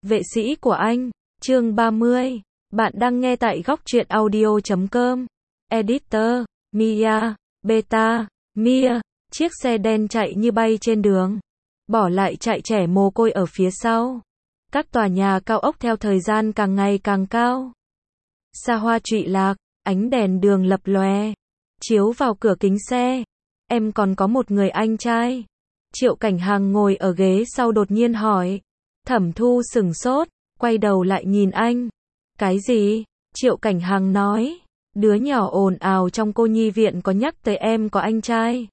Vệ sĩ của anh, chương 30. Bạn đang nghe tại góc truyện audio.com. Editor, Mia, Beta, Mia. Chiếc xe đen chạy như bay trên đường. Bỏ lại trại trẻ mồ côi ở phía sau. Các tòa nhà cao ốc theo thời gian càng ngày càng cao. Xa hoa trụy lạc, ánh đèn đường lập lòe. Chiếu vào cửa kính xe. Em còn có một người anh trai. Triệu Cảnh Hàng ngồi ở ghế sau đột nhiên hỏi. Thẩm Thu sửng sốt, quay đầu lại nhìn anh. Cái gì? Triệu Cảnh Hàng nói. Đứa nhỏ ồn ào trong cô nhi viện có nhắc tới em có anh trai.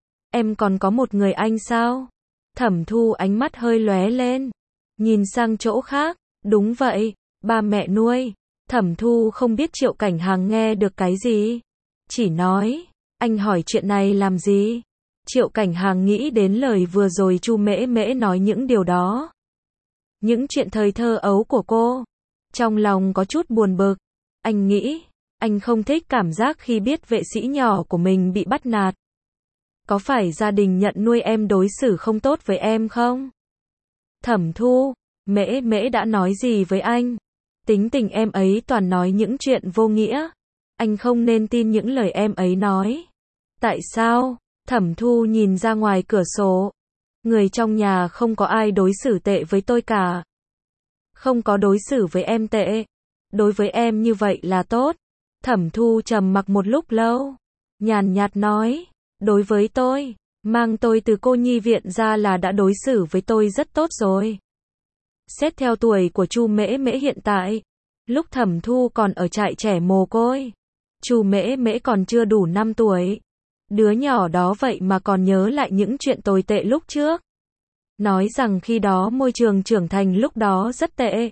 Em còn có một người anh sao? Thẩm Thu ánh mắt hơi lóe lên. Nhìn sang chỗ khác. Đúng vậy, ba mẹ nuôi. Thẩm Thu không biết Triệu Cảnh Hàng nghe được cái gì. Chỉ nói, anh hỏi chuyện này làm gì? Triệu Cảnh Hàng nghĩ đến lời vừa rồi Chu Mễ Mễ nói những điều đó. Những chuyện thời thơ ấu của cô. Trong lòng có chút buồn bực. Anh nghĩ, anh không thích cảm giác khi biết vệ sĩ nhỏ của mình bị bắt nạt. Có phải gia đình nhận nuôi em đối xử không tốt với em không? Thẩm Thu, Mễ Mễ đã nói gì với anh? Tính tình em ấy toàn nói những chuyện vô nghĩa. Anh không nên tin những lời em ấy nói. Tại sao? Thẩm Thu nhìn ra ngoài cửa sổ. Người trong nhà không có ai đối xử tệ với tôi cả. Không có đối xử với em tệ. Đối với em như vậy là tốt. Thẩm Thu trầm mặc một lúc lâu. Nhàn nhạt nói. Đối với tôi, mang tôi từ cô nhi viện ra là đã đối xử với tôi rất tốt rồi. Xét theo tuổi của Chu Mễ Mễ hiện tại, lúc Thẩm Thu còn ở trại trẻ mồ côi, Chu Mễ Mễ còn chưa đủ 5 tuổi. Đứa nhỏ đó vậy mà còn nhớ lại những chuyện tồi tệ lúc trước. Nói rằng khi đó môi trường trưởng thành lúc đó rất tệ.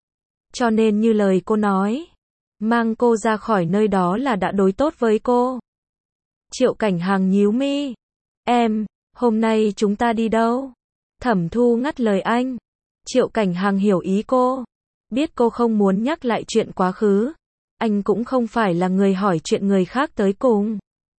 Cho nên như lời cô nói, mang cô ra khỏi nơi đó là đã đối tốt với cô. Triệu Cảnh Hàng nhíu mi. Em, hôm nay chúng ta đi đâu? Thẩm Thu ngắt lời anh. Triệu Cảnh Hàng hiểu ý cô. Biết cô không muốn nhắc lại chuyện quá khứ. Anh cũng không phải là người hỏi chuyện người khác tới cùng.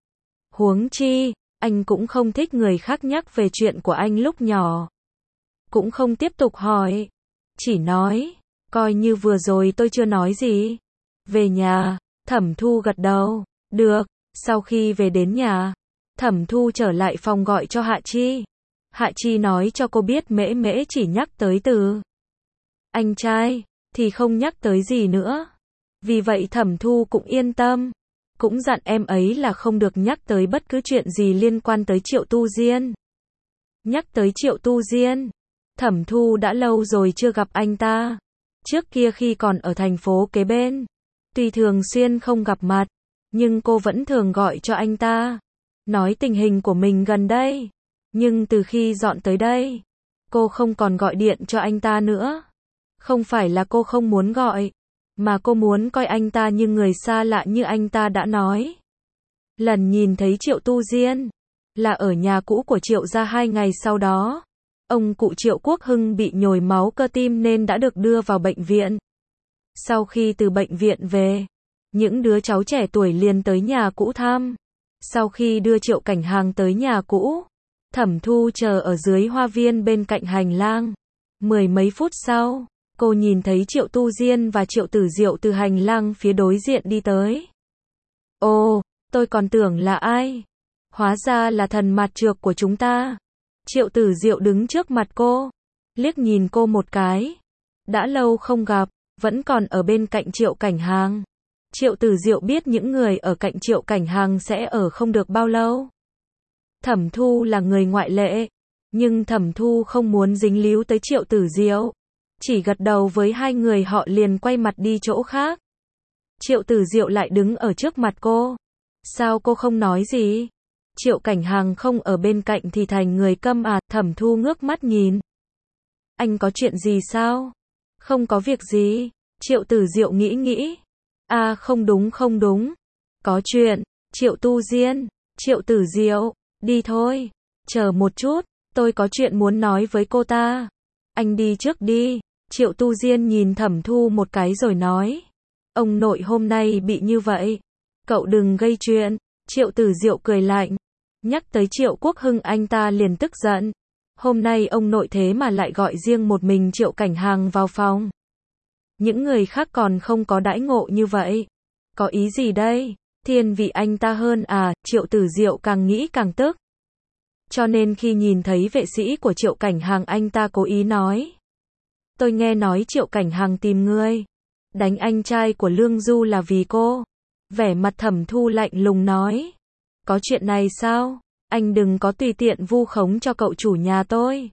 Huống chi, anh cũng không thích người khác nhắc về chuyện của anh lúc nhỏ. Cũng không tiếp tục hỏi. Chỉ nói, coi như vừa rồi tôi chưa nói gì. Về nhà, Thẩm Thu gật đầu. Được. Sau khi về đến nhà, Thẩm Thu trở lại phòng gọi cho Hạ Chi. Hạ Chi nói cho cô biết Mễ Mễ chỉ nhắc tới từ anh trai, thì không nhắc tới gì nữa. Vì vậy Thẩm Thu cũng yên tâm. Cũng dặn em ấy là không được nhắc tới bất cứ chuyện gì liên quan tới Triệu Tu Diên. Nhắc tới Triệu Tu Diên, Thẩm Thu đã lâu rồi chưa gặp anh ta. Trước kia khi còn ở thành phố kế bên, tuy thường xuyên không gặp mặt, nhưng cô vẫn thường gọi cho anh ta, nói tình hình của mình gần đây. Nhưng từ khi dọn tới đây, cô không còn gọi điện cho anh ta nữa. Không phải là cô không muốn gọi, mà cô muốn coi anh ta như người xa lạ như anh ta đã nói. Lần nhìn thấy Triệu Tu Diên, là ở nhà cũ của Triệu gia 2 ngày sau đó. Ông cụ Triệu Quốc Hưng bị nhồi máu cơ tim nên đã được đưa vào bệnh viện. Sau khi từ bệnh viện về, những đứa cháu trẻ tuổi liền tới nhà cũ thăm. Sau khi đưa Triệu Cảnh Hàng tới nhà cũ, Thẩm Thu chờ ở dưới hoa viên bên cạnh hành lang. 10 mấy phút sau, cô nhìn thấy Triệu Tu Diên và Triệu Tử Diệu từ hành lang phía đối diện đi tới. Ồ, tôi còn tưởng là ai? Hóa ra là thần mặt trược của chúng ta. Triệu Tử Diệu đứng trước mặt cô, liếc nhìn cô một cái. Đã lâu không gặp, vẫn còn ở bên cạnh Triệu Cảnh Hàng. Triệu Tử Diệu biết những người ở cạnh Triệu Cảnh Hàng sẽ ở không được bao lâu. Thẩm Thu là người ngoại lệ, nhưng Thẩm Thu không muốn dính líu tới Triệu Tử Diệu. Chỉ gật đầu với hai người họ liền quay mặt đi chỗ khác. Triệu Tử Diệu lại đứng ở trước mặt cô. Sao cô không nói gì? Triệu Cảnh Hàng không ở bên cạnh thì thành người câm à? Thẩm Thu ngước mắt nhìn. Anh có chuyện gì sao? Không có việc gì. Triệu Tử Diệu nghĩ. À không đúng. Có chuyện. Triệu Tu Diên. Triệu Tử Diệu. Đi thôi. Chờ một chút. Tôi có chuyện muốn nói với cô ta. Anh đi trước đi. Triệu Tu Diên nhìn Thẩm Thu một cái rồi nói. Ông nội hôm nay bị như vậy. Cậu đừng gây chuyện. Triệu Tử Diệu cười lạnh. Nhắc tới Triệu Quốc Hưng anh ta liền tức giận. Hôm nay ông nội thế mà lại gọi riêng một mình Triệu Cảnh Hàng vào phòng. Những người khác còn không có đãi ngộ như vậy. Có ý gì đây? Thiên vị anh ta hơn à? Triệu Tử Diệu càng nghĩ càng tức. Cho nên khi nhìn thấy vệ sĩ của Triệu Cảnh Hàng, anh ta cố ý nói. Tôi nghe nói Triệu Cảnh Hàng tìm ngươi. Đánh anh trai của Lương Du là vì cô. Vẻ mặt Thẩm Thu lạnh lùng nói. Có chuyện này sao? Anh đừng có tùy tiện vu khống cho cậu chủ nhà tôi.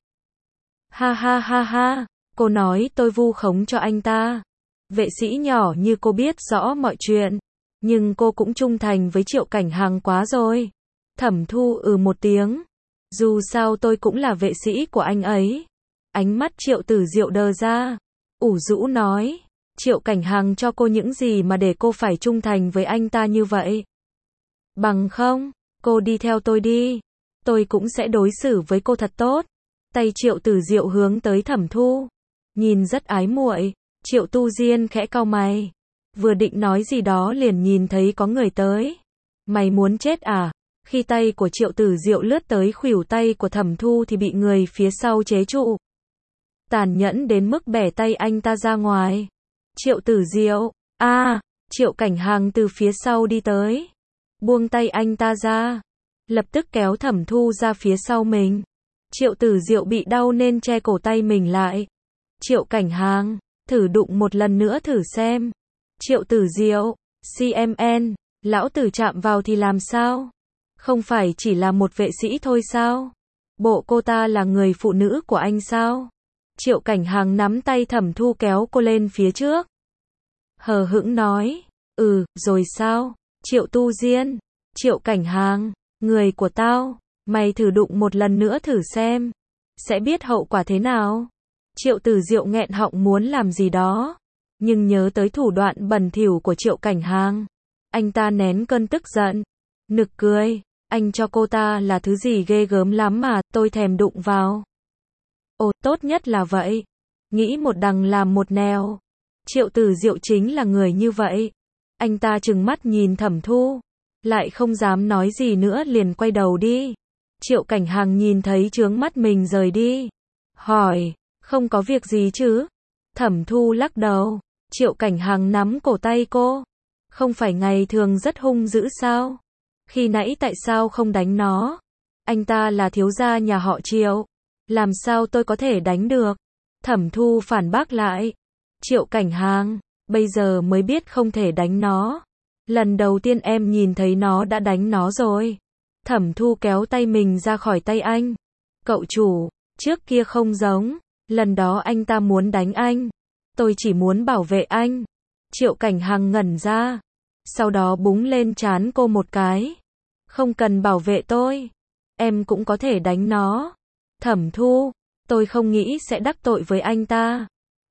Ha ha ha ha, cô nói tôi vu khống cho anh ta. Vệ sĩ nhỏ như cô biết rõ mọi chuyện. Nhưng cô cũng trung thành với Triệu Cảnh Hàng quá rồi. Thẩm Thu một tiếng. Dù sao tôi cũng là vệ sĩ của anh ấy. Ánh mắt Triệu Tử Diệu đờ ra. Ủ rũ nói. Triệu Cảnh Hàng cho cô những gì mà để cô phải trung thành với anh ta như vậy? Bằng không, cô đi theo tôi đi. Tôi cũng sẽ đối xử với cô thật tốt. Tay Triệu Tử Diệu hướng tới Thẩm Thu. Nhìn rất ái muội. Triệu Tu Diên khẽ cau mày. Vừa định nói gì đó liền nhìn thấy có người tới. Mày muốn chết à? Khi tay của Triệu Tử Diệu lướt tới khuỷu tay của Thẩm Thu thì bị người phía sau chế trụ. Tàn nhẫn đến mức bẻ tay anh ta ra ngoài. Triệu Tử Diệu, Triệu Cảnh Hàng từ phía sau đi tới. Buông tay anh ta ra. Lập tức kéo Thẩm Thu ra phía sau mình. Triệu Tử Diệu bị đau nên che cổ tay mình lại. Triệu Cảnh Hàng, thử đụng một lần nữa thử xem. Triệu Tử Diệu, CMN, lão tử chạm vào thì làm sao? Không phải chỉ là một vệ sĩ thôi sao? Bộ cô ta là người phụ nữ của anh sao? Triệu Cảnh Hàng nắm tay Thẩm Thu kéo cô lên phía trước. Hờ hững nói, rồi sao? Triệu Tu Diên, Triệu Cảnh Hàng, người của tao, mày thử đụng một lần nữa thử xem. Sẽ biết hậu quả thế nào? Triệu Tử Diệu nghẹn họng muốn làm gì đó. Nhưng nhớ tới thủ đoạn bẩn thỉu của Triệu Cảnh Hàng. Anh ta nén cơn tức giận. Nực cười, anh cho cô ta là thứ gì ghê gớm lắm mà tôi thèm đụng vào. Ồ, tốt nhất là vậy. Nghĩ một đằng làm một nẻo. Triệu Tử Diệu chính là người như vậy. Anh ta trừng mắt nhìn Thẩm Thu. Lại không dám nói gì nữa liền quay đầu đi. Triệu Cảnh Hàng nhìn thấy chướng mắt mình rời đi. Hỏi, không có việc gì chứ? Thẩm Thu lắc đầu. Triệu Cảnh Hàng nắm cổ tay cô. Không phải ngày thường rất hung dữ sao? Khi nãy tại sao không đánh nó? Anh ta là thiếu gia nhà họ Triệu. Làm sao tôi có thể đánh được? Thẩm Thu phản bác lại. Triệu Cảnh Hàng, bây giờ mới biết không thể đánh nó. Lần đầu tiên em nhìn thấy nó đã đánh nó rồi. Thẩm Thu kéo tay mình ra khỏi tay anh. Cậu chủ, trước kia không giống. Lần đó anh ta muốn đánh anh. Tôi chỉ muốn bảo vệ anh. Triệu Cảnh Hàng ngẩn ra. Sau đó búng lên trán cô một cái. Không cần bảo vệ tôi. Em cũng có thể đánh nó. Thẩm Thu, tôi không nghĩ sẽ đắc tội với anh ta.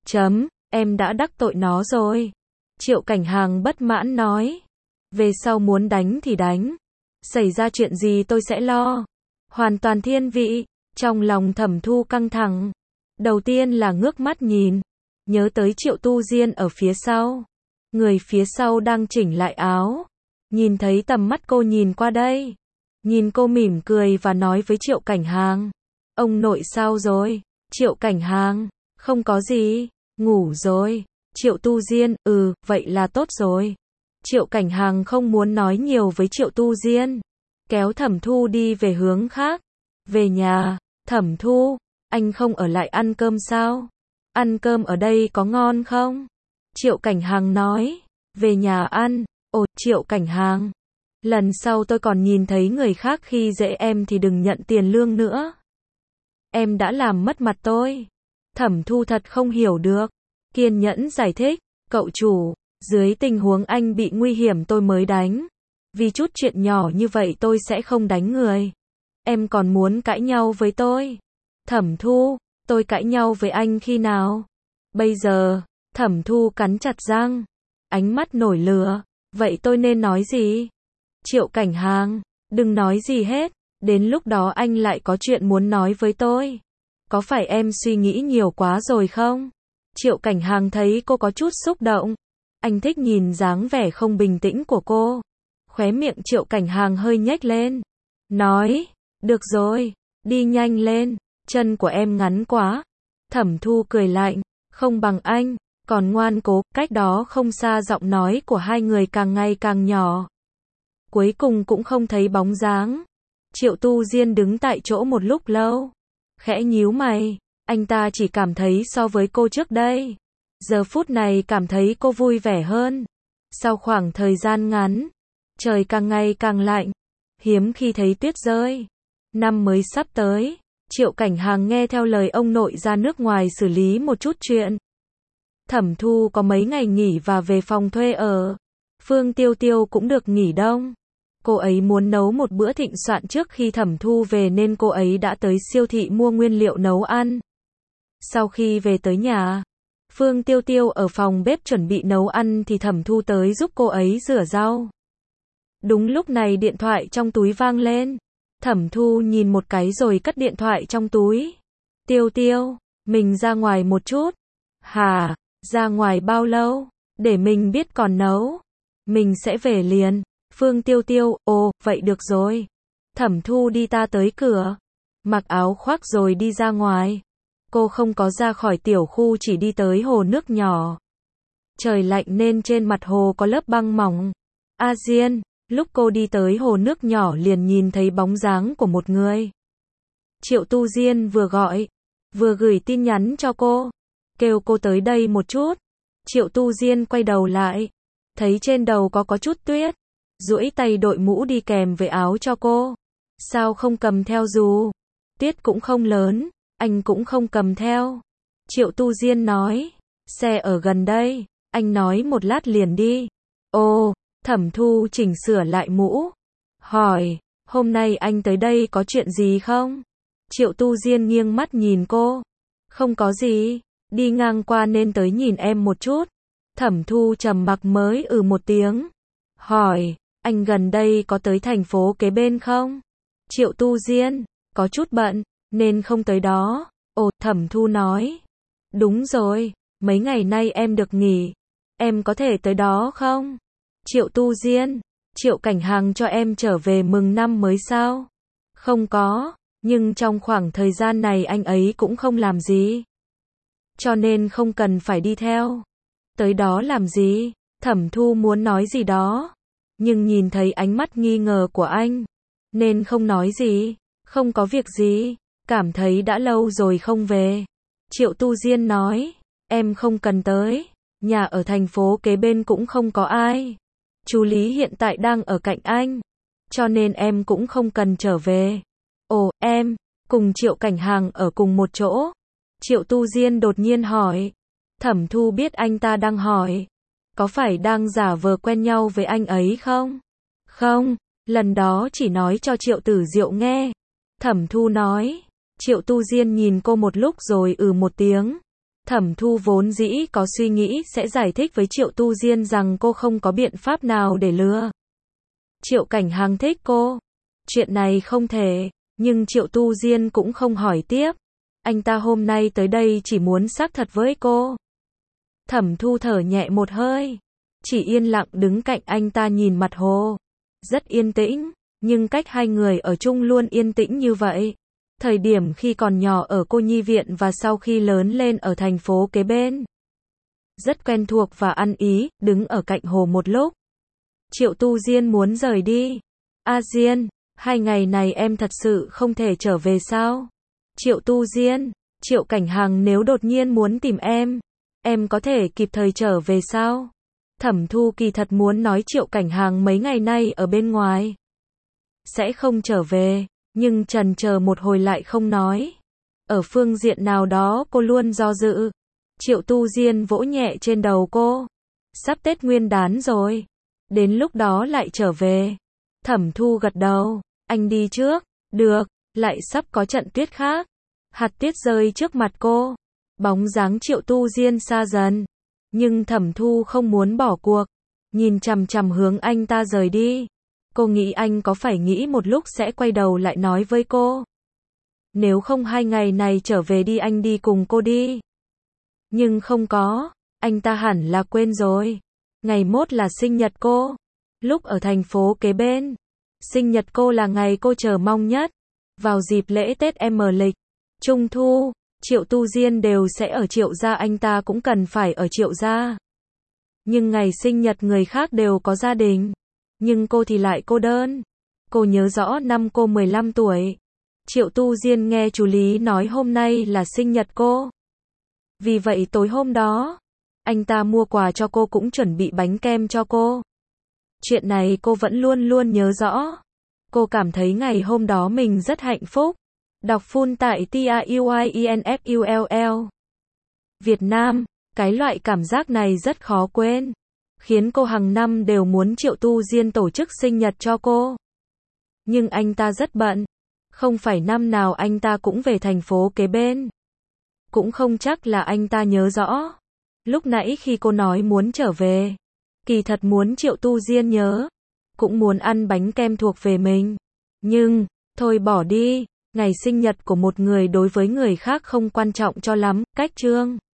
Em đã đắc tội nó rồi. Triệu Cảnh Hàng bất mãn nói. Về sau muốn đánh thì đánh. Xảy ra chuyện gì tôi sẽ lo. Hoàn toàn thiên vị. Trong lòng Thẩm Thu căng thẳng. Đầu tiên là ngước mắt nhìn. Nhớ tới Triệu Tu Diên ở phía sau. Người phía sau đang chỉnh lại áo. Nhìn thấy tầm mắt cô nhìn qua đây. Nhìn cô mỉm cười và nói với Triệu Cảnh Hàng. Ông nội sao rồi? Triệu Cảnh Hàng, không có gì, ngủ rồi. Triệu Tu Diên, vậy là tốt rồi. Triệu Cảnh Hàng không muốn nói nhiều với Triệu Tu Diên. Kéo Thẩm Thu đi về hướng khác. Về nhà, Thẩm Thu, anh không ở lại ăn cơm sao? Ăn cơm ở đây có ngon không? Triệu Cảnh Hàng nói, về nhà ăn. Ồ, Triệu Cảnh Hàng, lần sau tôi còn nhìn thấy người khác khi dễ em thì đừng nhận tiền lương nữa. Em đã làm mất mặt tôi. Thẩm Thu thật không hiểu được. Kiên nhẫn giải thích, cậu chủ, dưới tình huống anh bị nguy hiểm tôi mới đánh. Vì chút chuyện nhỏ như vậy tôi sẽ không đánh người. Em còn muốn cãi nhau với tôi? Thẩm Thu, tôi cãi nhau với anh khi nào? Bây giờ, Thẩm Thu cắn chặt răng. Ánh mắt nổi lửa. Vậy tôi nên nói gì? Triệu Cảnh Hàng, đừng nói gì hết. Đến lúc đó anh lại có chuyện muốn nói với tôi. Có phải em suy nghĩ nhiều quá rồi không? Triệu Cảnh Hàng thấy cô có chút xúc động. Anh thích nhìn dáng vẻ không bình tĩnh của cô. Khóe miệng Triệu Cảnh Hàng hơi nhếch lên. Nói, được rồi, đi nhanh lên. chân của em ngắn quá. Thẩm Thu cười lạnh, không bằng anh, còn ngoan cố, cách đó không xa giọng nói của hai người càng ngày càng nhỏ. Cuối cùng cũng không thấy bóng dáng. Triệu Tu Diên đứng tại chỗ một lúc lâu, khẽ nhíu mày, anh ta chỉ cảm thấy so với cô trước đây, giờ phút này cảm thấy cô vui vẻ hơn. Sau khoảng thời gian ngắn, trời càng ngày càng lạnh, hiếm khi thấy tuyết rơi. Năm mới sắp tới, Triệu Cảnh Hàng nghe theo lời ông nội ra nước ngoài xử lý một chút chuyện. Thẩm Thu có mấy ngày nghỉ và về phòng thuê ở. Phương Tiêu Tiêu cũng được nghỉ đông. Cô ấy muốn nấu một bữa thịnh soạn trước khi Thẩm Thu về nên cô ấy đã tới siêu thị mua nguyên liệu nấu ăn. Sau khi về tới nhà, Phương Tiêu Tiêu ở phòng bếp chuẩn bị nấu ăn thì Thẩm Thu tới giúp cô ấy rửa rau. Đúng lúc này điện thoại trong túi vang lên. Thẩm Thu nhìn một cái rồi cất điện thoại trong túi. Tiêu Tiêu, mình ra ngoài một chút. Hả, ra ngoài bao lâu? Để mình biết còn nấu. Mình sẽ về liền. Phương Tiêu Tiêu, ồ, vậy được rồi. Thẩm Thu đi ta tới cửa, mặc áo khoác rồi đi ra ngoài. Cô không có ra khỏi tiểu khu, chỉ đi tới hồ nước nhỏ. Trời lạnh nên trên mặt hồ có lớp băng mỏng. A Diên, lúc cô đi tới hồ nước nhỏ liền nhìn thấy bóng dáng của một người. Triệu Tu Diên vừa gọi, vừa gửi tin nhắn cho cô, kêu cô tới đây một chút. Triệu Tu Diên quay đầu lại, thấy trên đầu có chút tuyết, duỗi tay đội mũ đi kèm với áo cho cô. Sao không cầm theo dù? Tuyết cũng không lớn, anh cũng không cầm theo. Triệu Tu Diên nói, xe ở gần đây, anh nói một lát liền đi. Ồ, Thẩm Thu chỉnh sửa lại mũ, hỏi, hôm nay anh tới đây có chuyện gì không? Triệu Tu Diên nghiêng mắt nhìn cô, không có gì, đi ngang qua nên tới nhìn em một chút. Thẩm Thu trầm mặc mới một tiếng, hỏi, anh gần đây có tới thành phố kế bên không? Triệu Tu Diên, có chút bận, nên không tới đó. Ồ, Thẩm Thu nói, đúng rồi, mấy ngày nay em được nghỉ, em có thể tới đó không? Triệu Tu Diên, Triệu Cảnh Hàng cho em trở về mừng năm mới sao? Không có, nhưng trong khoảng thời gian này anh ấy cũng không làm gì, cho nên không cần phải đi theo. Tới đó làm gì? Thẩm Thu muốn nói gì đó, nhưng nhìn thấy ánh mắt nghi ngờ của anh, nên không nói gì. Không có việc gì, cảm thấy đã lâu rồi không về. Triệu Tu Diên nói, em không cần tới, nhà ở thành phố kế bên cũng không có ai. Chú Lý hiện tại đang ở cạnh anh, cho nên em cũng không cần trở về. Ồ, em, cùng Triệu Cảnh Hàng ở cùng một chỗ? Triệu Tu Diên đột nhiên hỏi. Thẩm Thu biết anh ta đang hỏi, có phải đang giả vờ quen nhau với anh ấy không? Không, lần đó chỉ nói cho Triệu Tử Diệu nghe. Thẩm Thu nói. Triệu Tu Diên nhìn cô một lúc rồi một tiếng. Thẩm Thu vốn dĩ có suy nghĩ sẽ giải thích với Triệu Tu Diên rằng cô không có biện pháp nào để lừa Triệu Cảnh Hàng thích cô. Chuyện này không thể, nhưng Triệu Tu Diên cũng không hỏi tiếp. Anh ta hôm nay tới đây chỉ muốn xác thật với cô. Thẩm Thu thở nhẹ một hơi, chỉ yên lặng đứng cạnh anh ta nhìn mặt hồ. Rất yên tĩnh, nhưng cách hai người ở chung luôn yên tĩnh như vậy. Thời điểm khi còn nhỏ ở cô nhi viện và sau khi lớn lên ở thành phố kế bên. Rất quen thuộc và ăn ý, đứng ở cạnh hồ một lúc. Triệu Tu Diên muốn rời đi. A Diên, 2 ngày này em thật sự không thể trở về sao? Triệu Tu Diên, Triệu Cảnh Hàng nếu đột nhiên muốn tìm em có thể kịp thời trở về sao? Thẩm Thu kỳ thật muốn nói Triệu Cảnh Hàng mấy ngày nay ở bên ngoài sẽ không trở về, nhưng chần chờ một hồi lại không nói. Ở phương diện nào đó cô luôn do dự. Triệu Tu Diên vỗ nhẹ trên đầu cô. Sắp Tết Nguyên đán rồi, đến lúc đó lại trở về. Thẩm Thu gật đầu, anh đi trước. Được, lại sắp có trận tuyết khác. Hạt tuyết rơi trước mặt cô. Bóng dáng Triệu Tu Diên xa dần, nhưng Thẩm Thu không muốn bỏ cuộc, nhìn chằm chằm hướng anh ta rời đi. Cô nghĩ anh có phải nghĩ một lúc sẽ quay đầu lại nói với cô. Nếu không 2 ngày này trở về đi, anh đi cùng cô đi. Nhưng không có, anh ta hẳn là quên rồi. Ngày mốt là sinh nhật cô. Lúc ở thành phố kế bên, sinh nhật cô là ngày cô chờ mong nhất. Vào dịp lễ Tết âm lịch, Trung thu, Triệu Tu Diên đều sẽ ở Triệu gia, anh ta cũng cần phải ở Triệu gia. Nhưng ngày sinh nhật người khác đều có gia đình. Nhưng cô thì lại cô đơn. Cô nhớ rõ năm cô 15 tuổi. Triệu Tu Diên nghe chú Lý nói hôm nay là sinh nhật cô. Vì vậy tối hôm đó, anh ta mua quà cho cô, cũng chuẩn bị bánh kem cho cô. Chuyện này cô vẫn luôn luôn nhớ rõ. Cô cảm thấy ngày hôm đó mình rất hạnh phúc. Đọc full tại TAUIENFULL. Việt Nam, cái loại cảm giác này rất khó quên. Khiến cô hàng năm đều muốn Triệu Tu Diên tổ chức sinh nhật cho cô. Nhưng anh ta rất bận. Không phải năm nào anh ta cũng về thành phố kế bên. Cũng không chắc là anh ta nhớ rõ. Lúc nãy khi cô nói muốn trở về, kỳ thật muốn Triệu Tu Diên nhớ. Cũng muốn ăn bánh kem thuộc về mình. Nhưng, thôi bỏ đi. Ngày sinh nhật của một người đối với người khác không quan trọng cho lắm. Cách chương.